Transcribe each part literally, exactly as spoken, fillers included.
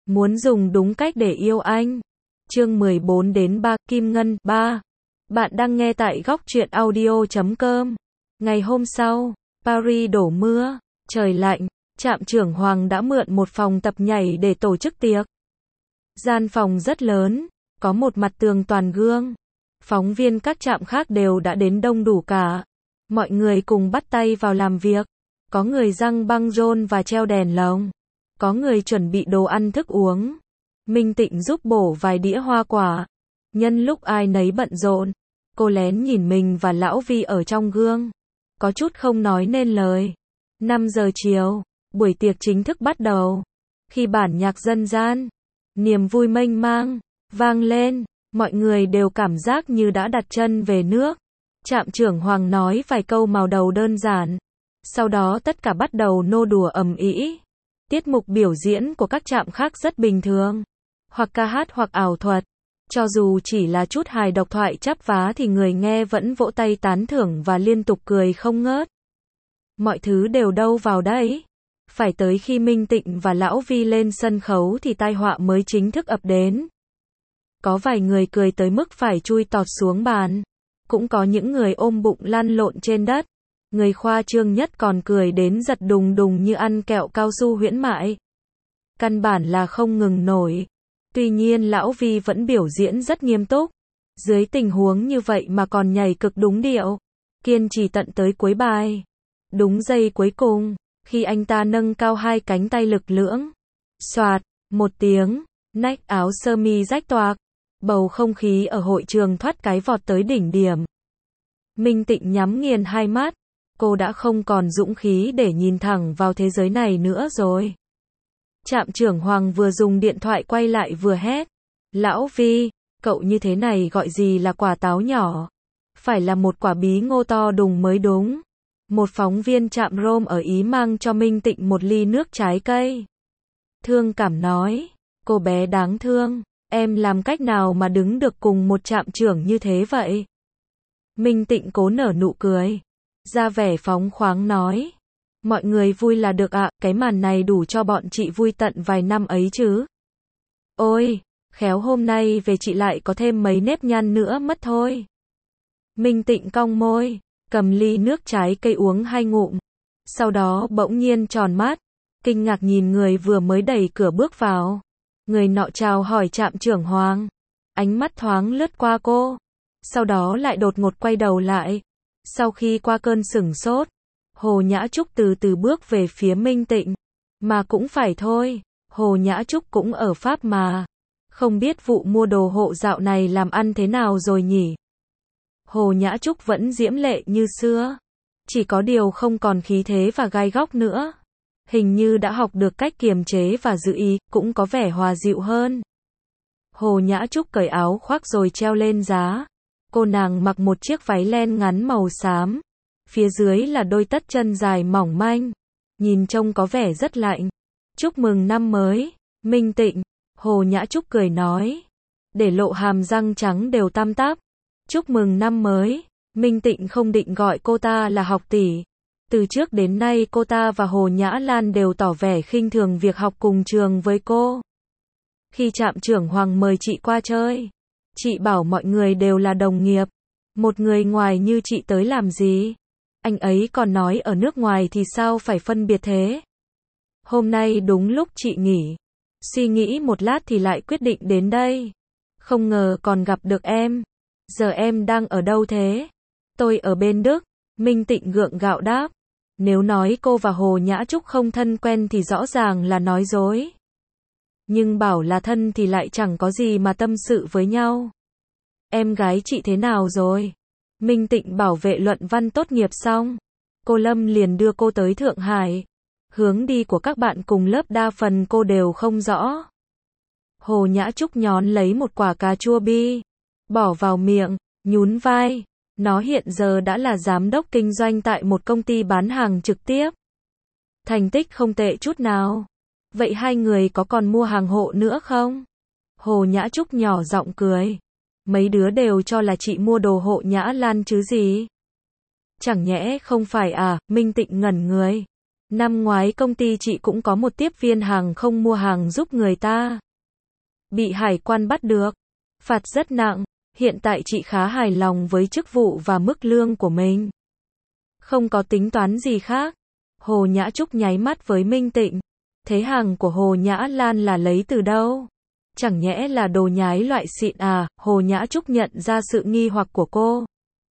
Muốn dùng đúng cách để yêu anh. Chương mười bốn đến ba, Kim Ngân, ba. Bạn đang nghe tại góc truyện audio chấm com. Ngày hôm sau, Paris đổ mưa, trời lạnh, trạm trưởng Hoàng đã mượn một phòng tập nhảy để tổ chức tiệc. Gian phòng rất lớn, có một mặt tường toàn gương. Phóng viên các trạm khác đều đã đến đông đủ cả. Mọi người cùng bắt tay vào làm việc. Có người giăng băng rôn và treo đèn lồng. Có người chuẩn bị đồ ăn thức uống. Minh Tịnh giúp bổ vài đĩa hoa quả. Nhân lúc ai nấy bận rộn, cô lén nhìn mình và Lão Vi ở trong gương. Có chút không nói nên lời. năm giờ chiều, buổi tiệc chính thức bắt đầu. Khi bản nhạc dân gian, niềm vui mênh mang, vang lên, mọi người đều cảm giác như đã đặt chân về nước. Trạm trưởng Hoàng nói vài câu màu đầu đơn giản. Sau đó tất cả bắt đầu nô đùa ầm ĩ. Tiết mục biểu diễn của các trạm khác rất bình thường. Hoặc ca hát hoặc ảo thuật. Cho dù chỉ là chút hài độc thoại chắp vá thì người nghe vẫn vỗ tay tán thưởng và liên tục cười không ngớt. Mọi thứ đều đâu vào đấy. Phải tới khi Minh Tịnh và Lão Vi lên sân khấu thì tai họa mới chính thức ập đến. Có vài người cười tới mức phải chui tọt xuống bàn. Cũng có những người ôm bụng lăn lộn trên đất. Người khoa trương nhất còn cười đến giật đùng đùng như ăn kẹo cao su huyễn mại. Căn bản là không ngừng nổi. Tuy nhiên Lão Vi vẫn biểu diễn rất nghiêm túc. Dưới tình huống như vậy mà còn nhảy cực đúng điệu. Kiên trì tận tới cuối bài. Đúng giây cuối cùng, khi anh ta nâng cao hai cánh tay lực lưỡng. Xoạt, một tiếng, nách áo sơ mi rách toạc. Bầu không khí ở hội trường thoát cái vọt tới đỉnh điểm. Minh Tịnh nhắm nghiền hai mắt. Cô đã không còn dũng khí để nhìn thẳng vào thế giới này nữa rồi. Trạm trưởng Hoàng vừa dùng điện thoại quay lại vừa hét. Lão Vi, cậu như thế này gọi gì là quả táo nhỏ? Phải là một quả bí ngô to đùng mới đúng. Một phóng viên trạm Rome ở Ý mang cho Minh Tịnh một ly nước trái cây. Thương cảm nói, cô bé đáng thương, em làm cách nào mà đứng được cùng một trạm trưởng như thế vậy? Minh Tịnh cố nở nụ cười. Ra vẻ phóng khoáng nói. Mọi người vui là được ạ, cái màn này đủ cho bọn chị vui tận vài năm ấy chứ. Ôi, khéo hôm nay về chị lại có thêm mấy nếp nhăn nữa mất thôi. Minh Tịnh cong môi, cầm ly nước trái cây uống hai ngụm. Sau đó bỗng nhiên tròn mắt, kinh ngạc nhìn người vừa mới đẩy cửa bước vào. Người nọ chào hỏi trạm trưởng Hoàng. Ánh mắt thoáng lướt qua cô. Sau đó lại đột ngột quay đầu lại. Sau khi qua cơn sửng sốt, Hồ Nhã Trúc từ từ bước về phía Minh Tịnh. Mà cũng phải thôi, Hồ Nhã Trúc cũng ở Pháp mà. Không biết vụ mua đồ hộ dạo này làm ăn thế nào rồi nhỉ? Hồ Nhã Trúc vẫn diễm lệ như xưa. Chỉ có điều không còn khí thế và gai góc nữa. Hình như đã học được cách kiềm chế và giữ ý, cũng có vẻ hòa dịu hơn. Hồ Nhã Trúc cởi áo khoác rồi treo lên giá. Cô nàng mặc một chiếc váy len ngắn màu xám. Phía dưới là đôi tất chân dài mỏng manh. Nhìn trông có vẻ rất lạnh. Chúc mừng năm mới, Minh Tịnh. Hồ Nhã Trúc cười nói. Để lộ hàm răng trắng đều tăm tắp. Chúc mừng năm mới. Minh Tịnh không định gọi cô ta là học tỷ. Từ trước đến nay cô ta và Hồ Nhã Lan đều tỏ vẻ khinh thường việc học cùng trường với cô. Khi trạm trưởng Hoàng mời chị qua chơi, chị bảo mọi người đều là đồng nghiệp. Một người ngoài như chị tới làm gì? Anh ấy còn nói ở nước ngoài thì sao phải phân biệt thế? Hôm nay đúng lúc chị nghỉ. Suy nghĩ một lát thì lại quyết định đến đây. Không ngờ còn gặp được em. Giờ em đang ở đâu thế? Tôi ở bên Đức. Minh Tịnh gượng gạo đáp. Nếu nói cô và Hồ Nhã Trúc không thân quen thì rõ ràng là nói dối. Nhưng bảo là thân thì lại chẳng có gì mà tâm sự với nhau. Em gái chị thế nào rồi? Minh Tịnh bảo vệ luận văn tốt nghiệp xong. Cô Lâm liền đưa cô tới Thượng Hải. Hướng đi của các bạn cùng lớp đa phần cô đều không rõ. Hồ Nhã Trúc nhón lấy một quả cà chua bi. Bỏ vào miệng, nhún vai. Nó hiện giờ đã là giám đốc kinh doanh tại một công ty bán hàng trực tiếp. Thành tích không tệ chút nào. Vậy hai người có còn mua hàng hộ nữa không? Hồ Nhã Trúc nhỏ giọng cười. Mấy đứa đều cho là chị mua đồ hộ Nhã Lan chứ gì. Chẳng nhẽ không phải à? Minh Tịnh ngẩn người. Năm ngoái công ty chị cũng có một tiếp viên hàng không mua hàng giúp người ta. Bị hải quan bắt được. Phạt rất nặng. Hiện tại chị khá hài lòng với chức vụ và mức lương của mình. Không có tính toán gì khác. Hồ Nhã Trúc nháy mắt với Minh Tịnh. Thế hàng của Hồ Nhã Lan là lấy từ đâu? Chẳng nhẽ là đồ nhái loại xịn à? Hồ Nhã Trúc nhận ra sự nghi hoặc của cô.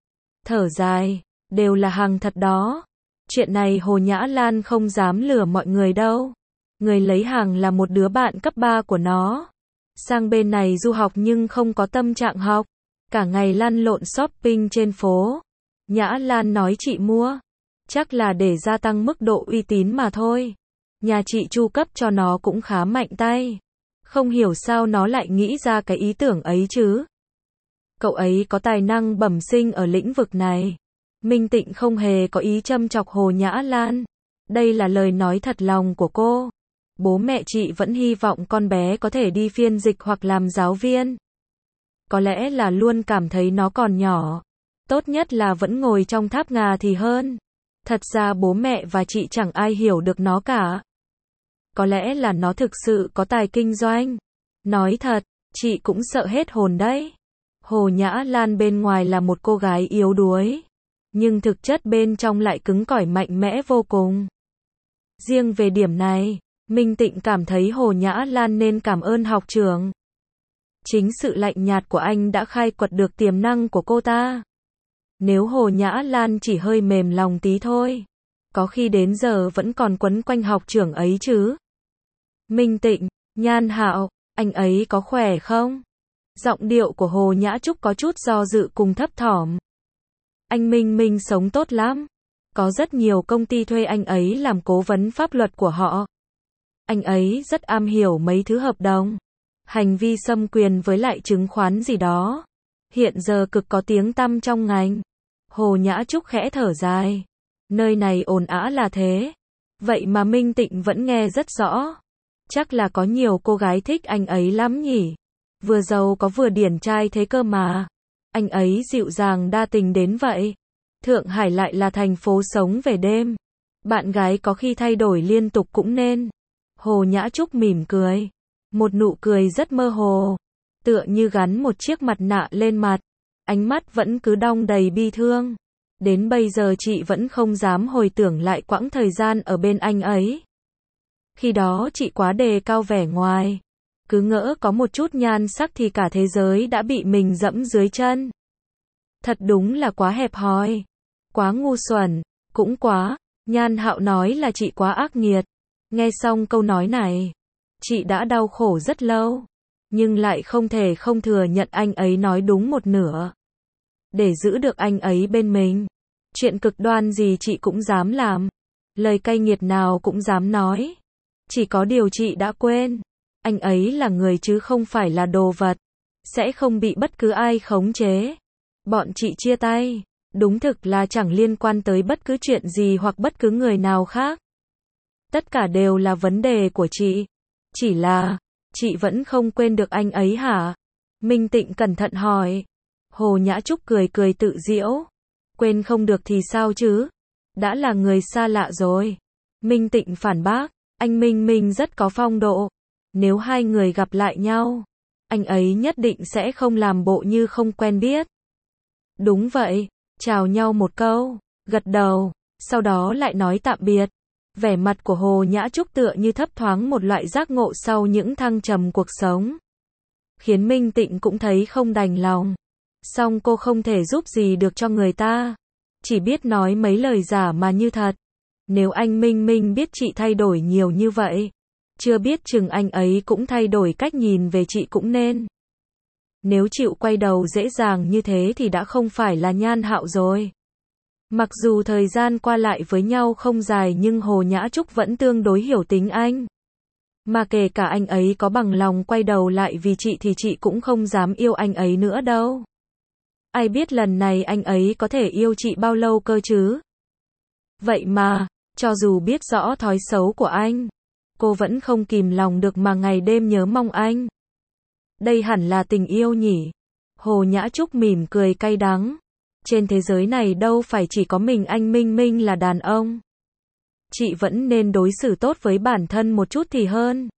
Thở dài. Đều là hàng thật đó. Chuyện này Hồ Nhã Lan không dám lừa mọi người đâu. Người lấy hàng là một đứa bạn cấp ba của nó. Sang bên này du học nhưng không có tâm trạng học. Cả ngày lăn lộn shopping trên phố. Nhã Lan nói chị mua. Chắc là để gia tăng mức độ uy tín mà thôi. Nhà chị chu cấp cho nó cũng khá mạnh tay. Không hiểu sao nó lại nghĩ ra cái ý tưởng ấy chứ. Cậu ấy có tài năng bẩm sinh ở lĩnh vực này. Minh Tịnh không hề có ý châm chọc Hồ Nhã Lan. Đây là lời nói thật lòng của cô. Bố mẹ chị vẫn hy vọng con bé có thể đi phiên dịch hoặc làm giáo viên. Có lẽ là luôn cảm thấy nó còn nhỏ. Tốt nhất là vẫn ngồi trong tháp ngà thì hơn. Thật ra bố mẹ và chị chẳng ai hiểu được nó cả. Có lẽ là nó thực sự có tài kinh doanh. Nói thật, chị cũng sợ hết hồn đấy. Hồ Nhã Lan bên ngoài là một cô gái yếu đuối. Nhưng thực chất bên trong lại cứng cỏi mạnh mẽ vô cùng. Riêng về điểm này, Minh Tịnh cảm thấy Hồ Nhã Lan nên cảm ơn học trưởng. Chính sự lạnh nhạt của anh đã khai quật được tiềm năng của cô ta. Nếu Hồ Nhã Lan chỉ hơi mềm lòng tí thôi, có khi đến giờ vẫn còn quấn quanh học trưởng ấy chứ. Minh Tịnh, Nhan Hạo, anh ấy có khỏe không? Giọng điệu của Hồ Nhã Trúc có chút do dự cùng thấp thỏm. Anh Minh Minh sống tốt lắm. Có rất nhiều công ty thuê anh ấy làm cố vấn pháp luật của họ. Anh ấy rất am hiểu mấy thứ hợp đồng, hành vi xâm quyền với lại chứng khoán gì đó. Hiện giờ cực có tiếng tăm trong ngành. Hồ Nhã Trúc khẽ thở dài. Nơi này ồn ào là thế. Vậy mà Minh Tịnh vẫn nghe rất rõ. Chắc là có nhiều cô gái thích anh ấy lắm nhỉ. Vừa giàu có vừa điển trai thế cơ mà. Anh ấy dịu dàng đa tình đến vậy. Thượng Hải lại là thành phố sống về đêm. Bạn gái có khi thay đổi liên tục cũng nên. Hồ Nhã Trúc mỉm cười. Một nụ cười rất mơ hồ. Tựa như gắn một chiếc mặt nạ lên mặt. Ánh mắt vẫn cứ đong đầy bi thương. Đến bây giờ chị vẫn không dám hồi tưởng lại quãng thời gian ở bên anh ấy. Khi đó chị quá đề cao vẻ ngoài. Cứ ngỡ có một chút nhan sắc thì cả thế giới đã bị mình dẫm dưới chân. Thật đúng là quá hẹp hòi. Quá ngu xuẩn. Cũng quá. Nhan Hạo nói là chị quá ác nghiệt. Nghe xong câu nói này, chị đã đau khổ rất lâu. Nhưng lại không thể không thừa nhận anh ấy nói đúng một nửa. Để giữ được anh ấy bên mình, chuyện cực đoan gì chị cũng dám làm. Lời cay nghiệt nào cũng dám nói. Chỉ có điều chị đã quên. Anh ấy là người chứ không phải là đồ vật. Sẽ không bị bất cứ ai khống chế. Bọn chị chia tay. Đúng thực là chẳng liên quan tới bất cứ chuyện gì hoặc bất cứ người nào khác. Tất cả đều là vấn đề của chị. Chỉ là, chị vẫn không quên được anh ấy hả? Minh Tịnh cẩn thận hỏi. Hồ Nhã Trúc cười cười tự giễu. Quên không được thì sao chứ? Đã là người xa lạ rồi. Minh Tịnh phản bác. Anh Minh Minh rất có phong độ. Nếu hai người gặp lại nhau, anh ấy nhất định sẽ không làm bộ như không quen biết. Đúng vậy. Chào nhau một câu, gật đầu, sau đó lại nói tạm biệt. Vẻ mặt của Hồ Nhã Trúc tựa như thấp thoáng một loại giác ngộ sau những thăng trầm cuộc sống. Khiến Minh Tịnh cũng thấy không đành lòng. Song cô không thể giúp gì được cho người ta. Chỉ biết nói mấy lời giả mà như thật. Nếu anh Minh Minh biết chị thay đổi nhiều như vậy, chưa biết chừng anh ấy cũng thay đổi cách nhìn về chị cũng nên. Nếu chịu quay đầu dễ dàng như thế thì đã không phải là Nhan Hạo rồi. Mặc dù thời gian qua lại với nhau không dài nhưng Hồ Nhã Trúc vẫn tương đối hiểu tính anh. Mà kể cả anh ấy có bằng lòng quay đầu lại vì chị thì chị cũng không dám yêu anh ấy nữa đâu. Ai biết lần này anh ấy có thể yêu chị bao lâu cơ chứ? Vậy mà, cho dù biết rõ thói xấu của anh, cô vẫn không kìm lòng được mà ngày đêm nhớ mong anh. Đây hẳn là tình yêu nhỉ? Hồ Nhã Trúc mỉm cười cay đắng. Trên thế giới này đâu phải chỉ có mình anh Minh Minh là đàn ông. chị vẫn nên đối xử tốt với bản thân một chút thì hơn.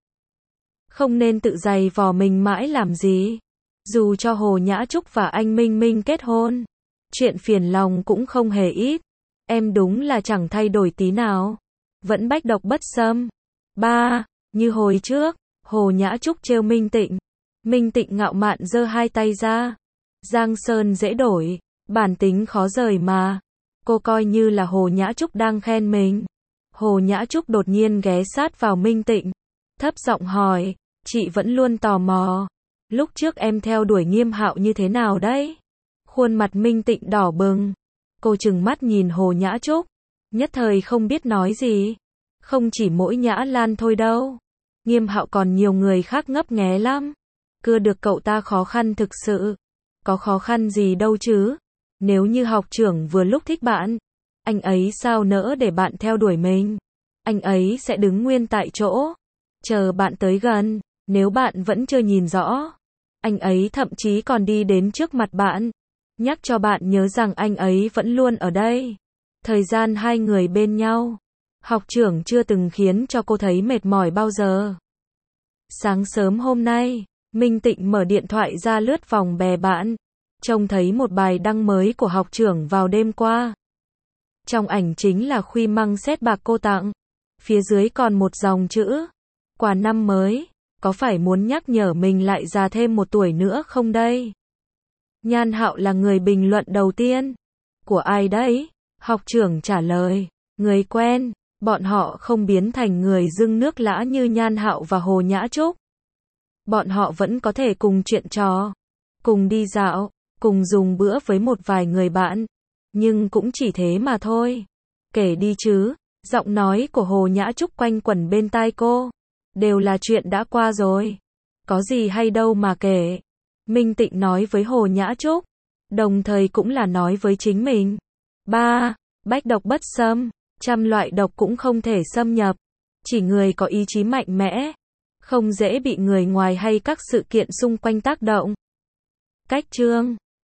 Không nên tự giày vò mình mãi làm gì. Dù cho Hồ Nhã Trúc và anh Minh Minh kết hôn, chuyện phiền lòng cũng không hề ít. Em đúng là chẳng thay đổi tí nào. Vẫn bách độc bất xâm. Ba, như hồi trước, Hồ Nhã Trúc trêu Minh Tịnh. Minh Tịnh ngạo mạn giơ hai tay ra. Giang sơn dễ đổi, bản tính khó rời mà. Cô coi như là Hồ Nhã Trúc đang khen mình. Hồ Nhã Trúc đột nhiên ghé sát vào Minh Tịnh, thấp giọng hỏi, chị vẫn luôn tò mò. Lúc trước em theo đuổi Nghiêm Hạo như thế nào đấy? Khuôn mặt Minh Tịnh đỏ bừng. Cô trừng mắt nhìn Hồ Nhã Trúc, nhất thời không biết nói gì. Không chỉ mỗi Nhã Lan thôi đâu. Nghiêm Hạo còn nhiều người khác ngấp nghé lắm. Cưa được cậu ta khó khăn thực sự. Có khó khăn gì đâu chứ. Nếu như học trưởng vừa lúc thích bạn, anh ấy sao nỡ để bạn theo đuổi mình. Anh ấy sẽ đứng nguyên tại chỗ, chờ bạn tới gần. Nếu bạn vẫn chưa nhìn rõ, anh ấy thậm chí còn đi đến trước mặt bạn, nhắc cho bạn nhớ rằng anh ấy vẫn luôn ở đây. Thời gian hai người bên nhau, học trưởng chưa từng khiến cho cô thấy mệt mỏi bao giờ. Sáng sớm hôm nay, Minh Tịnh mở điện thoại ra lướt vòng bè bạn, trông thấy một bài đăng mới của học trưởng vào đêm qua. Trong ảnh chính là khuy măng xét bạc cô tặng, phía dưới còn một dòng chữ, quà năm mới, có phải muốn nhắc nhở mình lại già thêm một tuổi nữa không đây? Nhan Hạo là người bình luận đầu tiên. Của ai đấy? Học trưởng trả lời, người quen. Bọn họ không biến thành người dưng nước lã như Nhan Hạo và Hồ Nhã Trúc. Bọn họ vẫn có thể cùng chuyện trò, cùng đi dạo, cùng dùng bữa với một vài người bạn. Nhưng cũng chỉ thế mà thôi. Kể đi chứ, giọng nói của Hồ Nhã Trúc quanh quẩn bên tai cô. Đều là chuyện đã qua rồi. Có gì hay đâu mà kể. Minh Tịnh nói với Hồ Nhã Trúc, đồng thời cũng là nói với chính mình. Ba, bách độc bất xâm, trăm loại độc cũng không thể xâm nhập. Chỉ người có ý chí mạnh mẽ, không dễ bị người ngoài hay các sự kiện xung quanh tác động. Cách chương